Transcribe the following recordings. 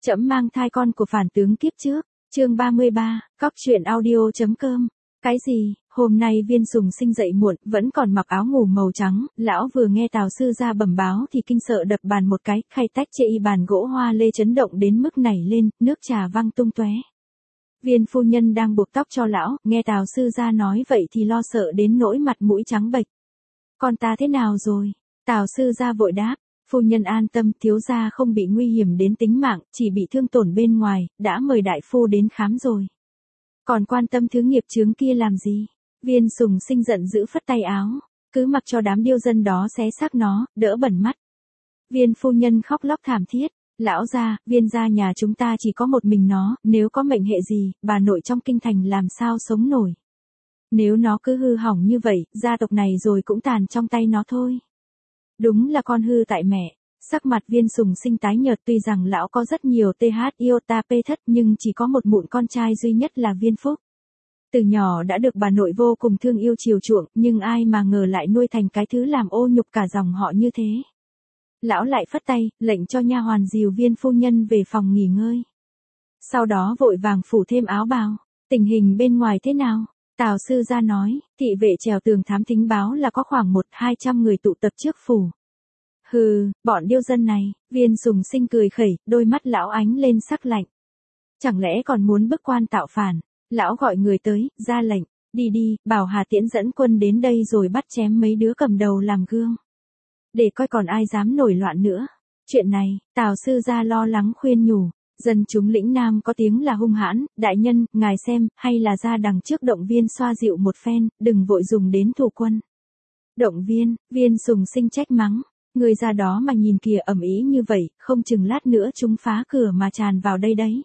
Trẫm mang thai con của phản tướng kiếp trước, chương 33, cóc truyện audio.com. Cái gì, hôm nay Viên Sùng Sinh dậy muộn, vẫn còn mặc áo ngủ màu trắng, lão vừa nghe Tào sư ra bẩm báo thì kinh sợ đập bàn một cái, khay tách chê y bàn gỗ hoa lê chấn động đến mức nảy lên, nước trà văng tung tóe. Viên phu nhân đang buộc tóc cho lão, nghe Tào sư ra nói vậy thì lo sợ đến nỗi mặt mũi trắng bệch. Con ta thế nào rồi? Tào sư ra vội đáp. Phu nhân an tâm, thiếu gia không bị nguy hiểm đến tính mạng, chỉ bị thương tổn bên ngoài, đã mời đại phu đến khám rồi. Còn quan tâm thứ nghiệp chướng kia làm gì? Viên Sùng Sinh giận dữ phất tay áo, cứ mặc cho đám điêu dân đó xé xác nó, đỡ bẩn mắt. Viên phu nhân khóc lóc thảm thiết, lão gia, Viên gia nhà chúng ta chỉ có một mình nó, nếu có mệnh hệ gì, bà nội trong kinh thành làm sao sống nổi. Nếu nó cứ hư hỏng như vậy, gia tộc này rồi cũng tàn trong tay nó thôi. Đúng là con hư tại mẹ. Sắc mặt Viên Sùng Sinh tái nhợt, tuy rằng lão có rất nhiều TH iota P thất nhưng chỉ có một mụn con trai duy nhất là Viên Phúc. Từ nhỏ đã được bà nội vô cùng thương yêu chiều chuộng, nhưng ai mà ngờ lại nuôi thành cái thứ làm ô nhục cả dòng họ như thế. Lão lại phất tay, lệnh cho nha hoàn dìu Viên phu nhân về phòng nghỉ ngơi. Sau đó vội vàng phủ thêm áo bào. Tình hình bên ngoài thế nào? Tào sư ra nói, thị vệ trèo tường thám thính báo là có khoảng 100-200 người tụ tập trước phủ. Hừ, bọn điêu dân này, Viên Sùng Sinh cười khẩy, đôi mắt lão ánh lên sắc lạnh. Chẳng lẽ còn muốn bức quan tạo phản? Lão gọi người tới, ra lệnh, đi đi, bảo Hà Tiễn dẫn quân đến đây rồi bắt chém mấy đứa cầm đầu làm gương. Để coi còn ai dám nổi loạn nữa. Chuyện này, Tào sư ra lo lắng khuyên nhủ. Dân chúng lĩnh Nam có tiếng là hung hãn, đại nhân, ngài xem, hay là ra đằng trước động viên xoa dịu một phen, đừng vội dùng đến thủ quân. Động viên, Viên Sùng Sinh trách mắng, người ra đó mà nhìn kìa, ầm ĩ như vậy, không chừng lát nữa chúng phá cửa mà tràn vào đây đấy.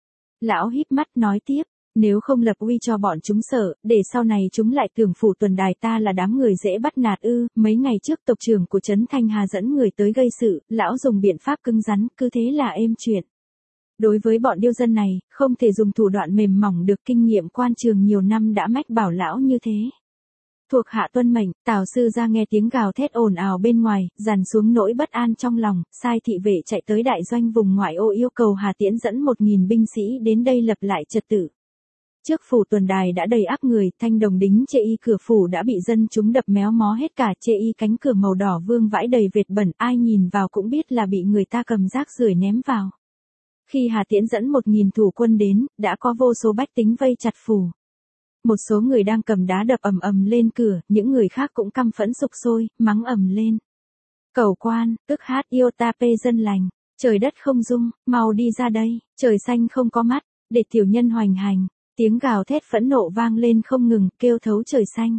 Lão híp mắt nói tiếp, nếu không lập uy cho bọn chúng sợ, để sau này chúng lại tưởng phủ tuần đài ta là đám người dễ bắt nạt ư. Mấy ngày trước tộc trưởng của Trấn Thanh Hà dẫn người tới gây sự, lão dùng biện pháp cứng rắn, cứ thế là êm chuyện. Đối với bọn điêu dân này, không thể dùng thủ đoạn mềm mỏng được, kinh nghiệm quan trường nhiều năm đã mách bảo lão như thế. Thuộc hạ tuân mệnh. Tào sư ra nghe tiếng gào thét ồn ào bên ngoài, dằn xuống nỗi bất an trong lòng, sai thị vệ chạy tới đại doanh vùng ngoại ô yêu cầu Hà Tiễn dẫn 1000 binh sĩ đến đây lập lại trật tự. Trước phủ tuần đài đã đầy ắp người, thanh đồng đính chê y cửa phủ đã bị dân chúng đập méo mó hết cả, chê y cánh cửa màu đỏ vương vãi đầy vệt bẩn, ai nhìn vào cũng biết là bị người ta cầm rác rưởi ném vào. Khi Hà Tiễn dẫn 1000 thủ quân đến, đã có vô số bách tính vây chặt phủ. Một số người đang cầm đá đập ầm ầm lên cửa, những người khác cũng căm phẫn sục sôi, mắng ầm lên. Cầu quan, tức hát iota P dân lành, trời đất không dung, mau đi ra đây, trời xanh không có mắt, để tiểu nhân hoành hành. Tiếng gào thét phẫn nộ vang lên không ngừng, kêu thấu trời xanh.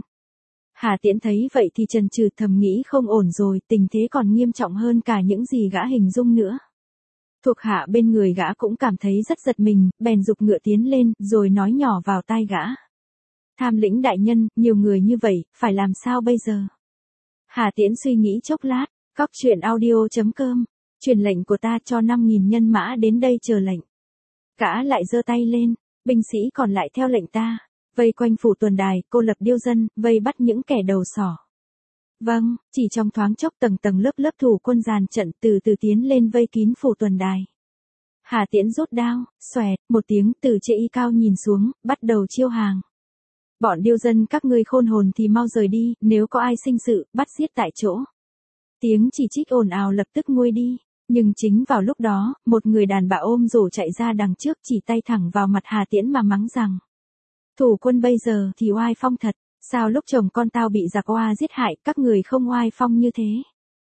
Hà Tiễn thấy vậy thì chần chừ, thầm nghĩ không ổn rồi, tình thế còn nghiêm trọng hơn cả những gì gã hình dung nữa. Thuộc hạ bên người gã cũng cảm thấy rất giật mình, bèn giục ngựa tiến lên, rồi nói nhỏ vào tai gã. Tham lĩnh đại nhân, nhiều người như vậy, phải làm sao bây giờ? Hà Tiễn suy nghĩ chốc lát, cóc truyện audio.com, truyền lệnh của ta cho 5000 nhân mã đến đây chờ lệnh. Gã lại giơ tay lên, binh sĩ còn lại theo lệnh ta, vây quanh phủ tuần đài, cô lập điêu dân, vây bắt những kẻ đầu sỏ. Vâng, chỉ trong thoáng chốc tầng tầng lớp lớp thủ quân dàn trận từ từ tiến lên vây kín phủ tuần đài. Hà Tiễn rút đao, xoẹt, một tiếng, từ chê y cao nhìn xuống, bắt đầu chiêu hàng. Bọn điêu dân các ngươi khôn hồn thì mau rời đi, nếu có ai sinh sự, bắt giết tại chỗ. Tiếng chỉ trích ồn ào lập tức nguôi đi, nhưng chính vào lúc đó, một người đàn bà ôm rổ chạy ra đằng trước, chỉ tay thẳng vào mặt Hà Tiễn mà mắng rằng. Thủ quân bây giờ thì oai phong thật. Sao lúc chồng con tao bị giặc oa giết hại, các người không oai phong như thế?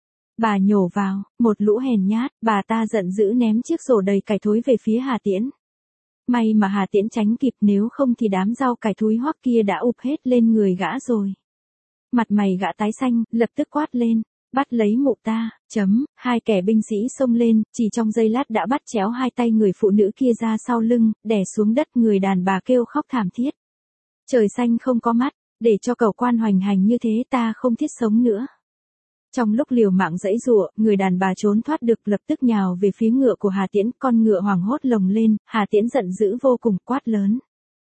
Bà nhổ vào, một lũ hèn nhát, bà ta giận dữ ném chiếc rổ đầy cải thối về phía Hà Tiễn. May mà Hà Tiễn tránh kịp, nếu không thì đám rau cải thối hoắc kia đã ụp hết lên người gã rồi. Mặt mày gã tái xanh, lập tức quát lên, bắt lấy mụ ta, hai kẻ binh sĩ xông lên, chỉ trong giây lát đã bắt chéo hai tay người phụ nữ kia ra sau lưng, đè xuống đất, người đàn bà kêu khóc thảm thiết. Trời xanh không có mắt. Để cho cầu quan hoành hành như thế ta không thiết sống nữa. Trong lúc liều mạng giãy giụa, người đàn bà trốn thoát được lập tức nhào về phía ngựa của Hà Tiễn, con ngựa hoảng hốt lồng lên, Hà Tiễn giận dữ vô cùng quát lớn.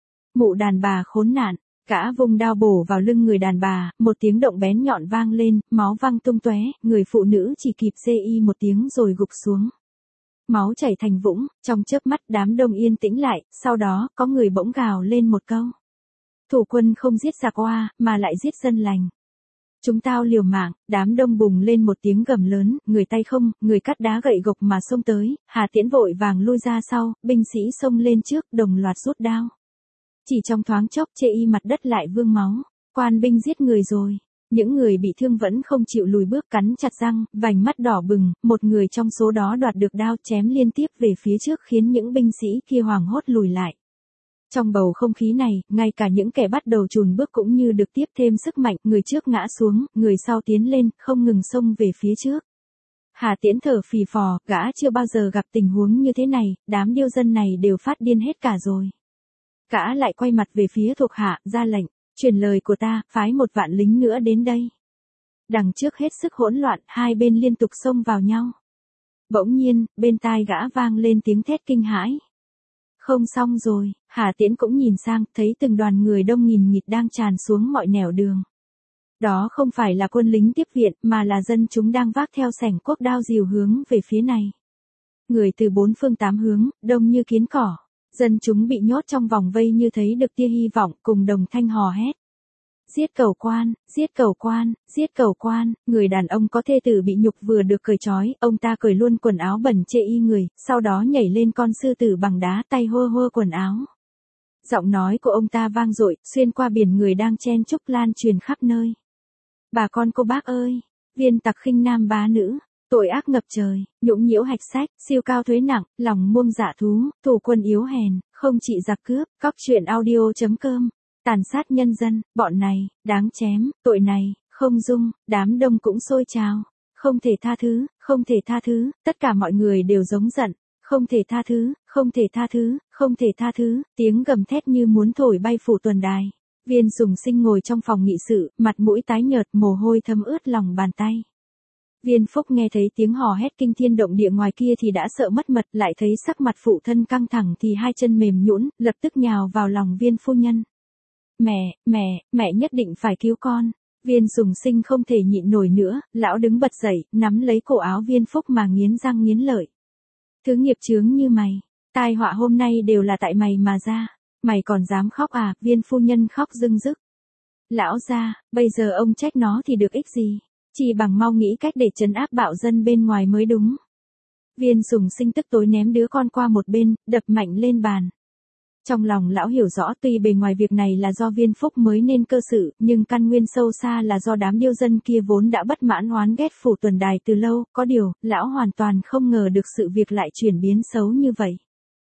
Mụ đàn bà khốn nạn, gã vùng đao bổ vào lưng người đàn bà, một tiếng động bén nhọn vang lên, máu văng tung tóe, người phụ nữ chỉ kịp xê y một tiếng rồi gục xuống. máu chảy thành vũng, trong chớp mắt đám đông yên tĩnh lại, sau đó có người bỗng gào lên một câu. Thủ quân không giết giặc oa, mà lại giết dân lành. Chúng tao liều mạng, đám đông bùng lên một tiếng gầm lớn, người tay không, người cắt đá gậy gộc mà xông tới, Hà Tiễn vội vàng lui ra sau, binh sĩ xông lên trước, đồng loạt rút đao. Chỉ trong thoáng chốc chê y mặt đất lại vương máu, quan binh giết người rồi. Những người bị thương vẫn không chịu lùi bước cắn chặt răng, vành mắt đỏ bừng, một người trong số đó đoạt được đao chém liên tiếp về phía trước khiến những binh sĩ kia hoảng hốt lùi lại. Trong bầu không khí này, ngay cả những kẻ bắt đầu chùn bước cũng như được tiếp thêm sức mạnh, người trước ngã xuống, người sau tiến lên, không ngừng xông về phía trước. Hà Tiễn thở phì phò, gã chưa bao giờ gặp tình huống như thế này, đám điêu dân này đều phát điên hết cả rồi. Gã lại quay mặt về phía thuộc hạ, ra lệnh, truyền lời của ta, phái 1 vạn lính nữa đến đây. Đằng trước hết sức hỗn loạn, hai bên liên tục xông vào nhau. Bỗng nhiên, bên tai gã vang lên tiếng thét kinh hãi. Không xong rồi, Hà Tiễn cũng nhìn sang, thấy từng đoàn người đông nghìn nghịt đang tràn xuống mọi nẻo đường. Đó không phải là quân lính tiếp viện, mà là dân chúng đang vác theo sẻng cuốc đao rìu hướng về phía này. Người từ 4 phương 8 hướng, đông như kiến cỏ. Dân chúng bị nhốt trong vòng vây như thấy được tia hy vọng, cùng đồng thanh hò hét. Giết cầu quan, giết cầu quan, giết cầu quan, người đàn ông có thê tử bị nhục vừa được cởi trói, ông ta cởi luôn quần áo bẩn chê y người, sau đó nhảy lên con sư tử bằng đá, tay hơ hơ quần áo. Giọng nói của ông ta vang dội, xuyên qua biển người đang chen chúc lan truyền khắp nơi. Bà con cô bác ơi, viên tặc khinh nam bá nữ, tội ác ngập trời, nhũng nhiễu hạch sách, siêu cao thuế nặng, lòng muông dạ thú, thủ quân yếu hèn, không trị giặc cướp, cóc truyện audio.com. Tàn sát nhân dân, bọn này, đáng chém, tội này, không dung, đám đông cũng sôi trào. Không thể tha thứ, không thể tha thứ, tất cả mọi người đều giống giận. Không thể tha thứ, không thể tha thứ, không thể tha thứ, tiếng gầm thét như muốn thổi bay phủ tuần đài. Viên Sùng Sinh ngồi trong phòng nghị sự, mặt mũi tái nhợt, mồ hôi thấm ướt lòng bàn tay. Viên Phúc nghe thấy tiếng hò hét kinh thiên động địa ngoài kia thì đã sợ mất mật, lại thấy sắc mặt phụ thân căng thẳng thì hai chân mềm nhũn, lập tức nhào vào lòng Viên phu nhân. Mẹ nhất định phải cứu con. Viên Sùng Sinh không thể nhịn nổi nữa, lão đứng bật dậy, nắm lấy cổ áo Viên Phúc mà nghiến răng nghiến lợi. Thứ nghiệp chướng như mày, tai họa hôm nay đều là tại mày mà ra. Mày còn dám khóc à? Viên phu nhân khóc rưng rức. Lão gia, bây giờ ông trách nó thì được ích gì? Chỉ bằng mau nghĩ cách để trấn áp bạo dân bên ngoài mới đúng. Viên Sùng Sinh tức tối ném đứa con qua một bên, đập mạnh lên bàn. Trong lòng lão hiểu rõ tuy bề ngoài việc này là do Viên Phúc mới nên cơ sự, nhưng căn nguyên sâu xa là do đám điêu dân kia vốn đã bất mãn oán ghét phủ tuần đài từ lâu, có điều, lão hoàn toàn không ngờ được sự việc lại chuyển biến xấu như vậy.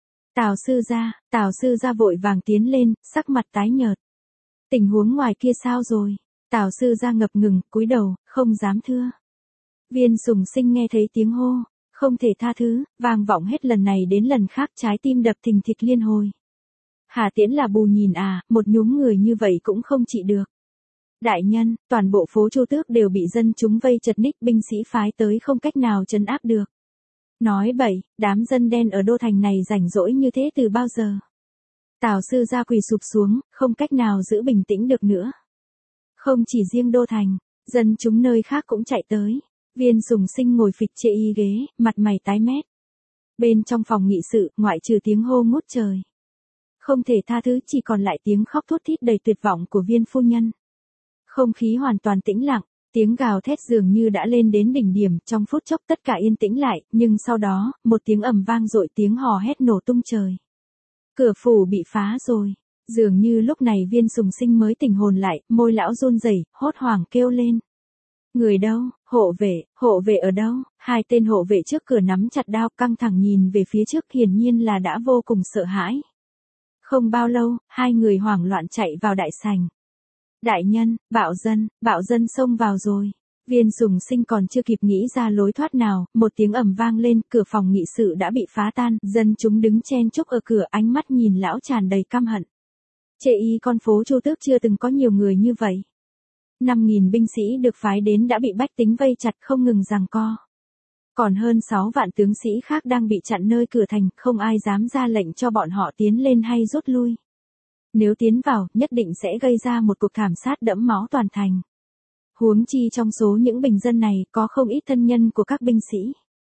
Tào sư gia vội vàng tiến lên, sắc mặt tái nhợt. Tình huống ngoài kia sao rồi? Tào sư gia ngập ngừng, cúi đầu, không dám thưa. Viên Sùng Sinh nghe thấy tiếng hô, không thể tha thứ, vang vọng hết lần này đến lần khác, trái tim đập thình thịch liên hồi. Hà Tiễn là bù nhìn à, một nhúm người như vậy cũng không trị được. Đại nhân, toàn bộ phố Chu Tước đều bị dân chúng vây chật ních, binh sĩ phái tới không cách nào trấn áp được. Nói bậy, đám dân đen ở đô thành này rảnh rỗi như thế từ bao giờ? Tào sư gia quỳ sụp xuống, không cách nào giữ bình tĩnh được nữa. Không chỉ riêng đô thành, dân chúng nơi khác cũng chạy tới. Viên Sùng Sinh ngồi phịch chệ y ghế, mặt mày tái mét. Bên trong phòng nghị sự, ngoại trừ tiếng hô ngút trời. Không thể tha thứ, chỉ còn lại tiếng khóc thút thít đầy tuyệt vọng của Viên phu nhân. Không khí hoàn toàn tĩnh lặng, tiếng gào thét dường như đã lên đến đỉnh điểm, trong phút chốc tất cả yên tĩnh lại, nhưng sau đó, một tiếng ầm vang dội, tiếng hò hét nổ tung trời. Cửa phủ bị phá rồi. Dường như lúc này Viên Sùng Sinh mới tỉnh hồn lại, môi lão run rẩy, hốt hoảng kêu lên. Người đâu? Hộ vệ ở đâu? Hai tên hộ vệ trước cửa nắm chặt đao, căng thẳng nhìn về phía trước, hiển nhiên là đã vô cùng sợ hãi. Không bao lâu, hai người hoảng loạn chạy vào đại sảnh. Đại nhân, bạo dân xông vào rồi. Viên Sùng Sinh còn chưa kịp nghĩ ra lối thoát nào, một tiếng ầm vang lên, cửa phòng nghị sự đã bị phá tan, dân chúng đứng chen chúc ở cửa, ánh mắt nhìn lão tràn đầy căm hận. Chê y con phố Chu Tước chưa từng có nhiều người như vậy. 5.000 binh sĩ được phái đến đã bị bách tính vây chặt không ngừng giằng co. Còn hơn 6 vạn tướng sĩ khác đang bị chặn nơi cửa thành, không ai dám ra lệnh cho bọn họ tiến lên hay rút lui. Nếu tiến vào, nhất định sẽ gây ra một cuộc thảm sát đẫm máu toàn thành. Huống chi trong số những bình dân này có không ít thân nhân của các binh sĩ.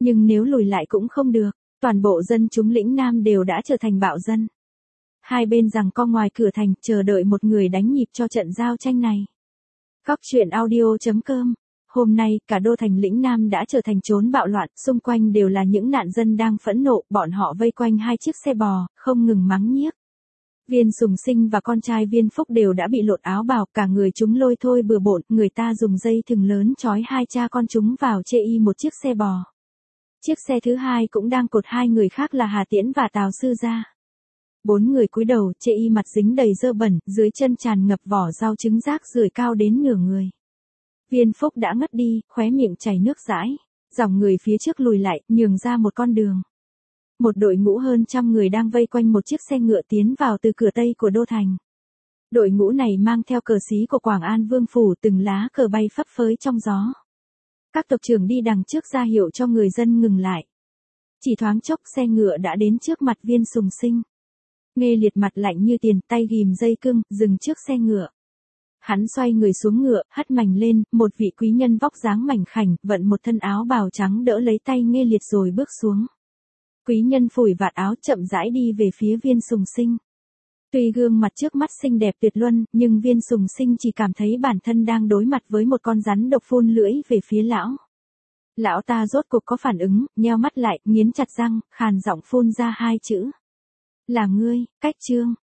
Nhưng nếu lùi lại cũng không được, toàn bộ dân chúng lĩnh Nam đều đã trở thành bạo dân. Hai bên giằng co ngoài cửa thành, chờ đợi một người đánh nhịp cho trận giao tranh này. Góc truyện audio.com. Hôm nay, cả đô thành lĩnh Nam đã trở thành chốn bạo loạn, xung quanh đều là những nạn dân đang phẫn nộ, bọn họ vây quanh hai chiếc xe bò, không ngừng mắng nhiếc. Viên Sùng Sinh và con trai Viên Phúc đều đã bị lột áo bào, cả người chúng lôi thôi bừa bộn, người ta dùng dây thừng lớn trói hai cha con chúng vào chê y một chiếc xe bò. Chiếc xe thứ hai cũng đang cột hai người khác là Hà Tiễn và Tào Sư Gia. Bốn người cúi đầu, chê y mặt dính đầy dơ bẩn, dưới chân tràn ngập vỏ rau trứng rác rưởi cao đến nửa người. Viên Phúc đã ngất đi, khóe miệng chảy nước dãi. Dòng người phía trước lùi lại, nhường ra một con đường. Một đội ngũ hơn trăm người đang vây quanh một chiếc xe ngựa tiến vào từ cửa tây của đô thành. Đội ngũ này mang theo cờ xí của Quảng An Vương Phủ, từng lá cờ bay phấp phới trong gió. Các tộc trưởng đi đằng trước ra hiệu cho người dân ngừng lại. Chỉ thoáng chốc xe ngựa đã đến trước mặt Viên Sùng Sinh. Nghê Liệt mặt lạnh như tiền, tay ghìm dây cương, dừng trước xe ngựa. Hắn xoay người xuống ngựa, hất mành lên, một vị quý nhân vóc dáng mảnh khảnh, vận một thân áo bào trắng đỡ lấy tay Nghê Liệt rồi bước xuống. Quý nhân phủi vạt áo chậm rãi đi về phía Viên Sùng Sinh. Tuy gương mặt trước mắt xinh đẹp tuyệt luân, nhưng Viên Sùng Sinh chỉ cảm thấy bản thân đang đối mặt với một con rắn độc phun lưỡi về phía lão. Lão ta rốt cuộc có phản ứng, nheo mắt lại, nghiến chặt răng, khàn giọng phun ra hai chữ. Là ngươi, Cách Trương.